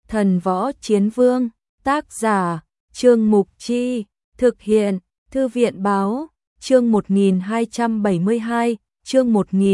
Thần Võ Chiến Vương, tác giả, Trương Mục Chi, thực hiện, Thư viện Báo, chương 1272, chương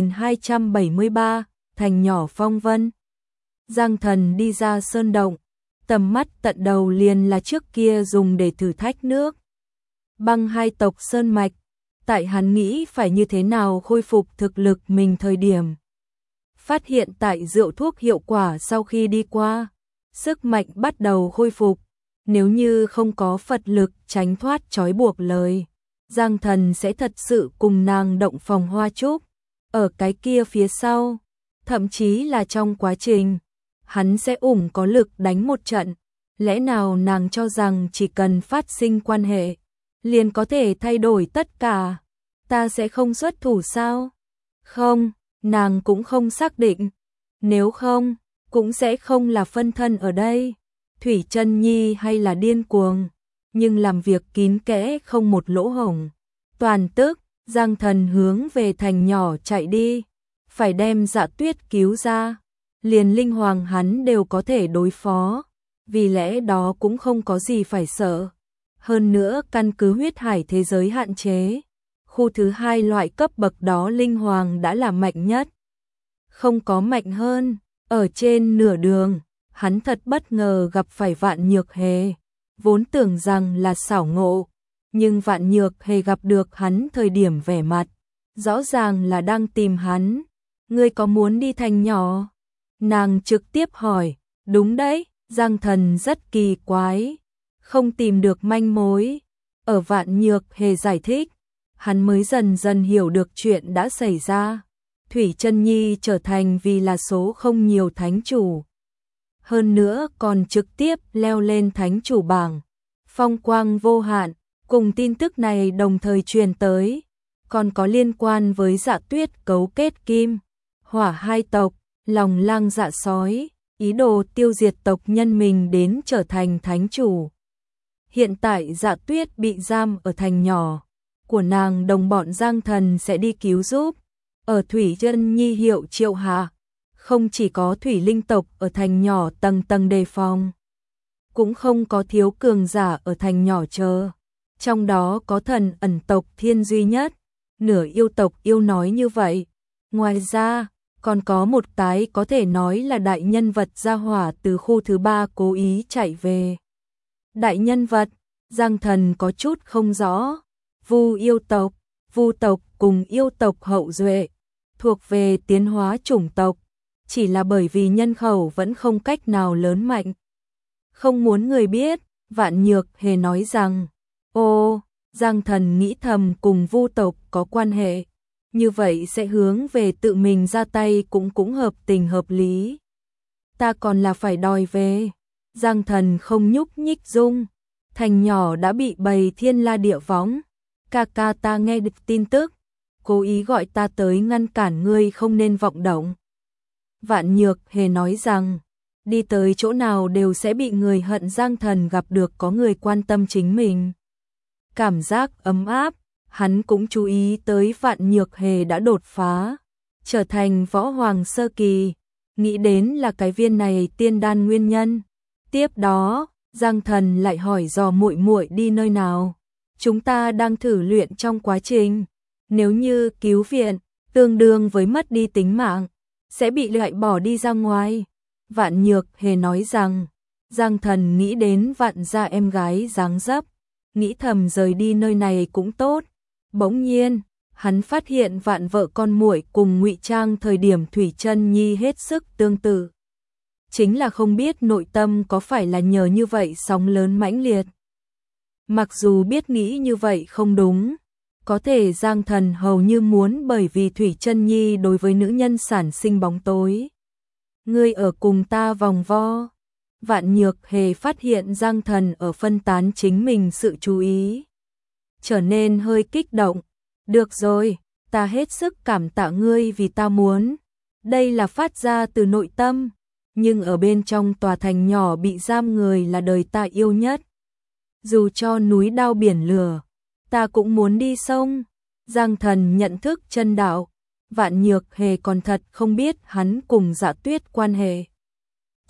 1273, thành nhỏ phong vân. Giang Thần đi ra sơn động, tầm mắt tận đầu liền là trước kia dùng để thử thách nước băng hai tộc sơn mạch, tại hắn nghĩ phải như thế nào khôi phục thực lực mình thời điểm. Phát hiện tại rượu thuốc hiệu quả sau khi đi qua, sức mạnh bắt đầu khôi phục, nếu như không có Phật lực tránh thoát trói buộc lời, Giang Thần sẽ thật sự cùng nàng động phòng hoa trúc, ở cái kia phía sau, thậm chí là trong quá trình, hắn sẽ có lực đánh một trận, lẽ nào nàng cho rằng chỉ cần phát sinh quan hệ, liền có thể thay đổi tất cả, ta sẽ không xuất thủ sao? Không, nàng cũng không xác định, nếu không, cũng sẽ không là phân thân ở đây, Thủy Chân Nhi hay là điên cuồng, nhưng làm việc kín kẽ không một lỗ hổng. Toàn tức, Giang Thần hướng về thành nhỏ chạy đi, phải đem Dạ Tuyết cứu ra, liền linh hoàng hắn đều có thể đối phó, vì lẽ đó cũng không có gì phải sợ. Hơn nữa căn cứ huyết hải thế giới hạn chế, khu thứ hai loại cấp bậc đó linh hoàng đã là mạnh nhất. Không có mạnh hơn, ở trên nửa đường, hắn thật bất ngờ gặp phải Vạn Nhược Hề, vốn tưởng rằng là xảo ngộ, nhưng Vạn Nhược Hề gặp được hắn thời điểm vẻ mặt, rõ ràng là đang tìm hắn, ngươi có muốn đi thành nhỏ? Nàng trực tiếp hỏi, đúng đấy, Giang Thần rất kỳ quái, không tìm được manh mối, ở Vạn Nhược Hề giải thích, hắn mới dần dần hiểu được chuyện đã xảy ra. Thủy Chân Nhi trở thành vì là số không nhiều thánh chủ. Hơn nữa còn trực tiếp leo lên thánh chủ bảng. Phong quang vô hạn, cùng tin tức này đồng thời truyền tới. Còn có liên quan với Dạ Tuyết cấu kết kim, hỏa hai tộc, lòng lang dạ sói, ý đồ tiêu diệt tộc nhân mình đến trở thành thánh chủ. Hiện tại Dạ Tuyết bị giam ở thành nhỏ, của nàng đồng bọn Giang Thần sẽ đi cứu giúp. Ở Thủy Chân Nhi hiệu triệu hạ, không chỉ có thủy linh tộc ở thành nhỏ tầng tầng đề phòng, cũng không có thiếu cường giả ở thành nhỏ chờ. Trong đó có thần ẩn tộc Thiên duy nhất, nửa yêu tộc yêu nói như vậy. Ngoài ra, còn có một cái có thể nói là đại nhân vật gia hỏa từ khu thứ 3 cố ý chạy về. Đại nhân vật, Giang Thần có chút không rõ. Vu yêu tộc, Vu tộc cùng yêu tộc hậu duệ, thuộc về tiến hóa chủng tộc, chỉ là bởi vì nhân khẩu vẫn không cách nào lớn mạnh. Không muốn người biết, Vạn Nhược Hề nói rằng, ô, Giang Thần nghĩ thầm cùng Vu tộc có quan hệ, như vậy sẽ hướng về tự mình ra tay cũng hợp tình hợp lý. Ta còn là phải đòi về. Giang Thần không nhúc nhích dung, thành nhỏ đã bị bầy thiên la địa võng. Ca ca ta nghe được tin tức, cố ý gọi ta tới ngăn cản ngươi không nên vọng động. Vạn Nhược Hề nói rằng, đi tới chỗ nào đều sẽ bị người hận. Giang Thần gặp được có người quan tâm chính mình, cảm giác ấm áp. Hắn cũng chú ý tới Vạn Nhược Hề đã đột phá, trở thành võ hoàng sơ kỳ, nghĩ đến là cái viên này tiên đan nguyên nhân. Tiếp đó, Giang Thần lại hỏi dò muội muội đi nơi nào. Chúng ta đang thử luyện trong quá trình, nếu như cứu viện, tương đương với mất đi tính mạng, sẽ bị loại bỏ đi ra ngoài. Vạn Nhược Hề nói rằng, Giang Thần nghĩ đến Vạn gia em gái dáng dấp, nghĩ thầm rời đi nơi này cũng tốt. Bỗng nhiên, hắn phát hiện Vạn vợ con muội cùng ngụy trang thời điểm Thủy Chân Nhi hết sức tương tự. Chính là không biết nội tâm có phải là nhờ như vậy sóng lớn mãnh liệt. Mặc dù biết nghĩ như vậy không đúng, có thể Giang Thần hầu như muốn bởi vì Thủy Chân Nhi đối với nữ nhân sản sinh bóng tối. Ngươi ở cùng ta vòng vo. Vạn Nhược Hề phát hiện Giang Thần ở phân tán chính mình sự chú ý, trở nên hơi kích động. Được rồi, ta hết sức cảm tạ ngươi vì ta muốn. Đây là phát ra từ nội tâm, nhưng ở bên trong tòa thành nhỏ bị giam người là đời ta yêu nhất. Dù cho núi đao biển lửa, ta cũng muốn đi sông. Giang Thần nhận thức chân đạo, Vạn Nhược Hề còn thật không biết hắn cùng Dạ Tuyết quan hệ.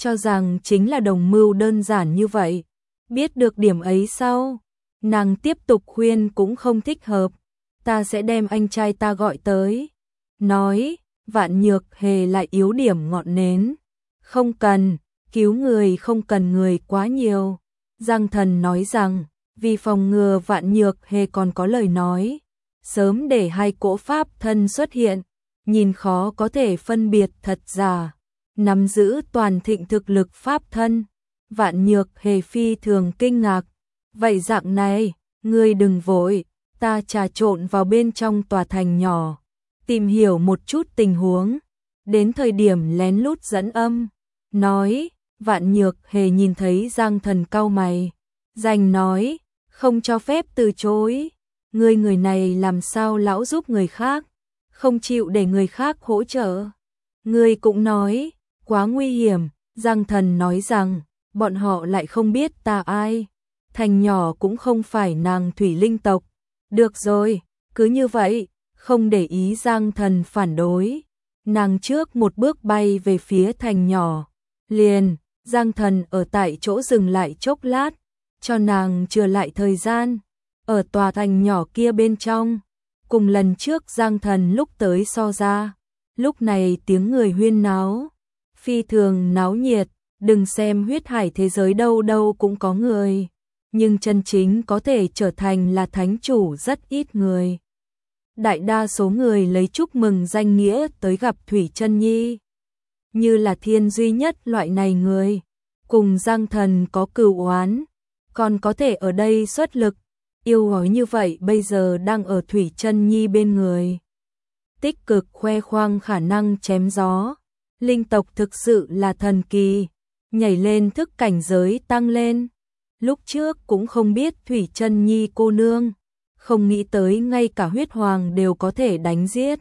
cho rằng chính là đồng mưu đơn giản như vậy. Biết được điểm ấy sau, nàng tiếp tục khuyên cũng không thích hợp. Ta sẽ đem anh trai ta gọi tới. Nói, Vạn Nhược Hề lại yếu điểm ngọn nến. Không cần, cứu người không cần người quá nhiều. Giang Thần nói rằng, vì phòng ngừa Vạn Nhược Hề còn có lời nói, sớm để hai cỗ pháp thân xuất hiện, nhìn khó có thể phân biệt thật giả, nắm giữ toàn thịnh thực lực pháp thân. Vạn Nhược Hề phi thường kinh ngạc, vậy dạng này, ngươi đừng vội, ta trà trộn vào bên trong tòa thành nhỏ, tìm hiểu một chút tình huống, đến thời điểm lén lút dẫn âm. Nói, Vạn Nhược Hề nhìn thấy Giang Thần cau mày, dành nói, không cho phép từ chối, ngươi người này làm sao lão giúp người khác, không chịu để người khác hỗ trợ. Ngươi cũng nói, quá nguy hiểm. Giang Thần nói rằng, bọn họ lại không biết ta ai, thành nhỏ cũng không phải nàng thủy linh tộc. Được rồi, cứ như vậy, không để ý Giang Thần phản đối. Nàng trước một bước bay về phía thành nhỏ. Liền, Giang Thần ở tại chỗ dừng lại chốc lát, cho nàng chừa lại thời gian. Ở tòa thành nhỏ kia bên trong, cùng lần trước Giang Thần lúc tới so ra, lúc này tiếng người huyên náo, phi thường náo nhiệt. Đừng xem huyết hải thế giới đâu đâu cũng có người, nhưng chân chính có thể trở thành là thánh chủ rất ít người. Đại đa số người lấy chúc mừng danh nghĩa tới gặp Thủy Chân Nhi, như là Thiên duy nhất loại này người, cùng Giang Thần có cừu oán, còn có thể ở đây xuất lực, yêu gói như vậy bây giờ đang ở Thủy Chân Nhi bên người. Tích cực khoe khoang khả năng chém gió, linh tộc thực sự là thần kỳ, nhảy lên thức cảnh giới tăng lên. Lúc trước cũng không biết Thủy Chân Nhi cô nương, không nghĩ tới ngay cả huyết hoàng đều có thể đánh giết.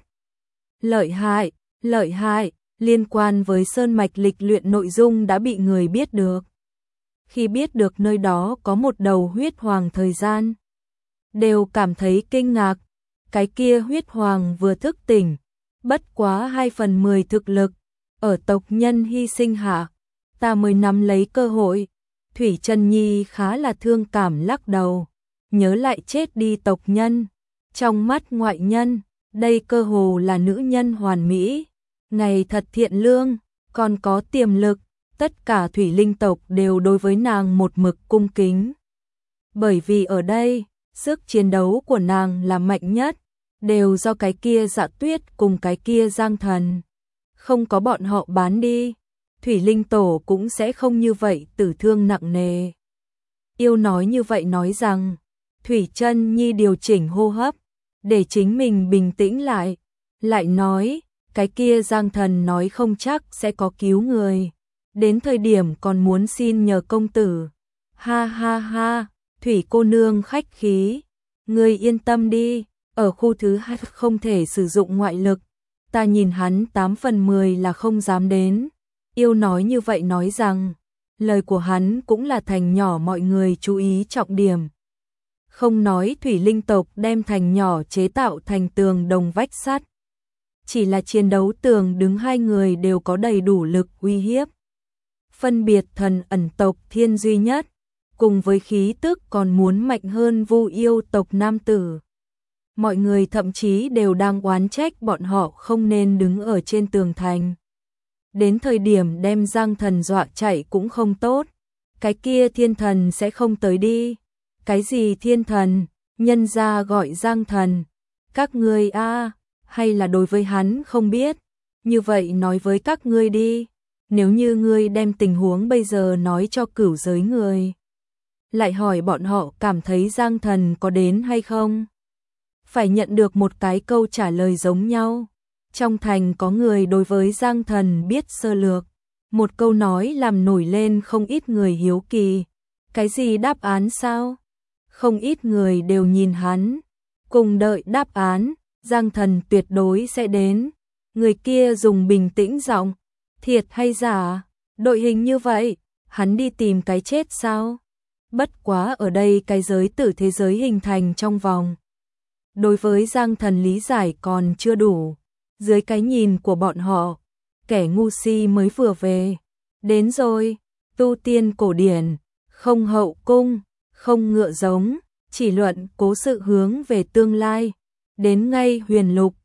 Lợi hại, liên quan với sơn mạch lịch luyện nội dung đã bị người biết được. Khi biết được nơi đó có một đầu huyết hoàng thời gian, đều cảm thấy kinh ngạc, cái kia huyết hoàng vừa thức tỉnh, bất quá 2/10 thực lực, ở tộc nhân hy sinh hạ, ta mới nắm lấy cơ hội. Thủy Chân Nhi khá là thương cảm lắc đầu, nhớ lại chết đi tộc nhân, trong mắt ngoại nhân, đây cơ hồ là nữ nhân hoàn mỹ, ngày thật thiện lương, còn có tiềm lực, tất cả thủy linh tộc đều đối với nàng một mực cung kính. Bởi vì ở đây, sức chiến đấu của nàng là mạnh nhất, đều do cái kia Dạ Tuyết cùng cái kia Giang Thần. Không có bọn họ bán đi, Thủy Linh Tổ cũng sẽ không như vậy tử thương nặng nề. Yêu nói như vậy nói rằng, Thủy Chân Nhi điều chỉnh hô hấp, để chính mình bình tĩnh lại. Lại nói, cái kia Giang Thần nói không chắc sẽ có cứu người. Đến thời điểm còn muốn xin nhờ công tử. Ha ha ha, Thủy cô nương khách khí. Ngươi yên tâm đi, ở khu thứ 2 không thể sử dụng ngoại lực. Ta nhìn hắn 8/10 là không dám đến. Yêu nói như vậy nói rằng, lời của hắn cũng là thành nhỏ mọi người chú ý trọng điểm. Không nói thủy linh tộc đem thành nhỏ chế tạo thành tường đồng vách sắt. Chỉ là chiến đấu tường đứng hai người đều có đầy đủ lực uy hiếp. Phân biệt thần ẩn tộc Thiên duy nhất, cùng với khí tức còn muốn mạnh hơn Vu yêu tộc nam tử. Mọi người thậm chí đều đang oán trách bọn họ không nên đứng ở trên tường thành. Đến thời điểm đem Giang Thần dọa chạy cũng không tốt. Cái kia thiên thần sẽ không tới đi. Cái gì thiên thần, nhân ra gọi Giang Thần. Các ngươi a, hay là đối với hắn không biết. Như vậy nói với các ngươi đi. Nếu như ngươi đem tình huống bây giờ nói cho cửu giới người, lại hỏi bọn họ cảm thấy Giang Thần có đến hay không, phải nhận được một cái câu trả lời giống nhau. Trong thành có người đối với Giang Thần biết sơ lược, một câu nói làm nổi lên không ít người hiếu kỳ. Cái gì đáp án sao? Không ít người đều nhìn hắn, cùng đợi đáp án. Giang Thần tuyệt đối sẽ đến. Người kia dùng bình tĩnh giọng, thiệt hay giả? Đội hình như vậy, hắn đi tìm cái chết sao? Bất quá ở đây cái giới tử thế giới hình thành trong vòng. Đối với Giang Thần lý giải còn chưa đủ. Dưới cái nhìn của bọn họ, kẻ ngu si mới vừa về, Đến rồi, tu tiên cổ điển, không hậu cung, không ngựa giống, chỉ luận cố sự hướng về tương lai. Đến ngay huyền lục,